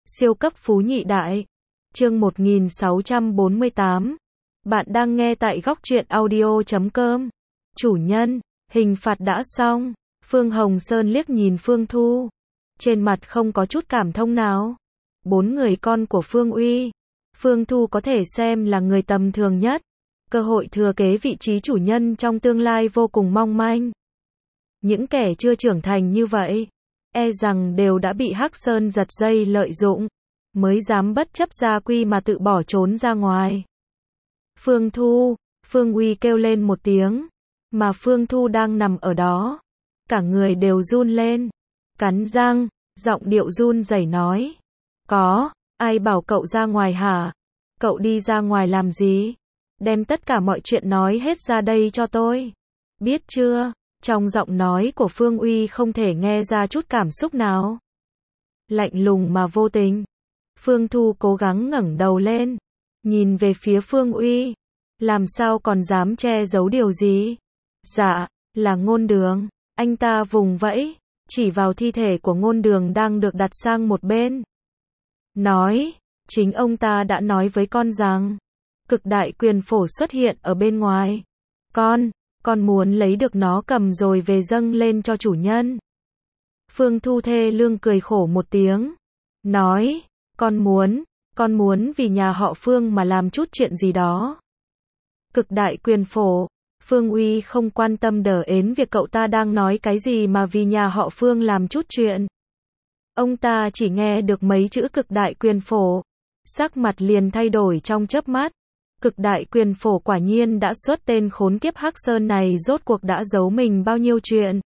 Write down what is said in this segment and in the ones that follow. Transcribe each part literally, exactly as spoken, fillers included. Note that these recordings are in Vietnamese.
Siêu cấp phú nhị đại. Chương một nghìn sáu trăm bốn mươi tám. Bạn đang nghe tại góc truyện audio chấm com. Chủ nhân, hình phạt đã xong. Phương Hồng Sơn liếc nhìn Phương Thu. Trên mặt không có chút cảm thông nào. Bốn người con của Phương Uy. Phương Thu có thể xem là người tầm thường nhất. Cơ hội thừa kế vị trí chủ nhân trong tương lai vô cùng mong manh. Những kẻ chưa trưởng thành như vậy, e rằng đều đã bị Hắc Sơn giật dây lợi dụng, mới dám bất chấp gia quy mà tự bỏ trốn ra ngoài. Phương Thu, Phương Uy kêu lên một tiếng, mà Phương Thu đang nằm ở đó. Cả người đều run lên, cắn răng, giọng điệu run rẩy nói. Có, ai bảo cậu ra ngoài hả? Cậu đi ra ngoài làm gì? Đem tất cả mọi chuyện nói hết ra đây cho tôi. Biết chưa? Trong giọng nói của Phương Uy không thể nghe ra chút cảm xúc nào. Lạnh lùng mà vô tình. Phương Thu cố gắng ngẩng đầu lên, nhìn về phía Phương Uy. Làm sao còn dám che giấu điều gì? Dạ, là Ngôn Đường. Anh ta vùng vẫy, chỉ vào thi thể của Ngôn Đường đang được đặt sang một bên. Nói, chính ông ta đã nói với con rằng, cực đại quyền phổ xuất hiện ở bên ngoài. Con, con muốn lấy được nó cầm rồi về dâng lên cho chủ nhân. Phương Thu thê lương cười khổ một tiếng. Nói, con muốn, con muốn vì nhà họ Phương mà làm chút chuyện gì đó. Cực đại quyền phổ. Phương Uy không quan tâm đờ ến việc cậu ta đang nói cái gì mà vì nhà họ Phương làm chút chuyện. Ông ta chỉ nghe được mấy chữ cực đại quyền phổ. Sắc mặt liền thay đổi trong chớp mắt. Cực đại quyền phổ quả nhiên đã xuất tên khốn kiếp Hắc Sơn này rốt cuộc đã giấu mình bao nhiêu chuyện.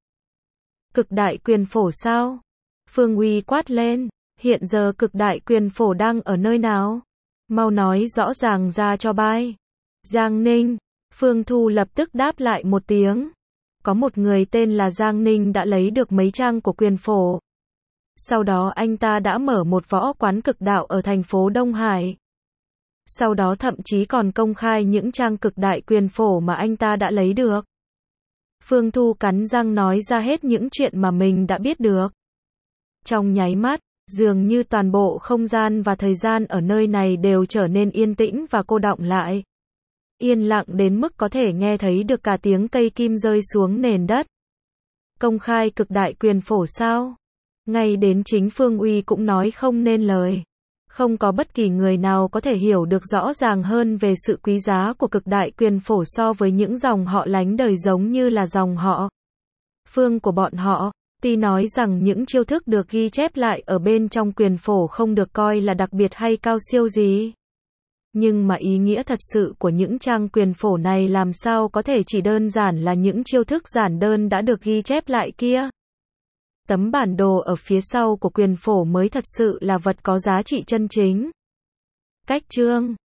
Cực đại quyền phổ sao? Phương Uy quát lên, hiện giờ cực đại quyền phổ đang ở nơi nào? Mau nói rõ ràng ra cho bai. Giang Ninh. Phương Thu lập tức đáp lại một tiếng. Có một người tên là Giang Ninh đã lấy được mấy trang của quyền phổ. Sau đó anh ta đã mở một võ quán cực đạo ở thành phố Đông Hải. Sau đó thậm chí còn công khai những trang cực đại quyền phổ mà anh ta đã lấy được. Phương Thu cắn răng nói ra hết những chuyện mà mình đã biết được. Trong nháy mắt, dường như toàn bộ không gian và thời gian ở nơi này đều trở nên yên tĩnh và cô đọng lại. Yên lặng đến mức có thể nghe thấy được cả tiếng cây kim rơi xuống nền đất. Công khai cực đại quyền phổ sao? Ngay đến chính Phương Uy cũng nói không nên lời. Không có bất kỳ người nào có thể hiểu được rõ ràng hơn về sự quý giá của cực đại quyền phổ so với những dòng họ lánh đời giống như là dòng họ Phương của bọn họ. Tuy nói rằng những chiêu thức được ghi chép lại ở bên trong quyền phổ không được coi là đặc biệt hay cao siêu gì. Nhưng mà ý nghĩa thật sự của những trang quyền phổ này làm sao có thể chỉ đơn giản là những chiêu thức giản đơn đã được ghi chép lại kia. Tấm bản đồ ở phía sau của quyền phổ mới thật sự là vật có giá trị chân chính. Cách chương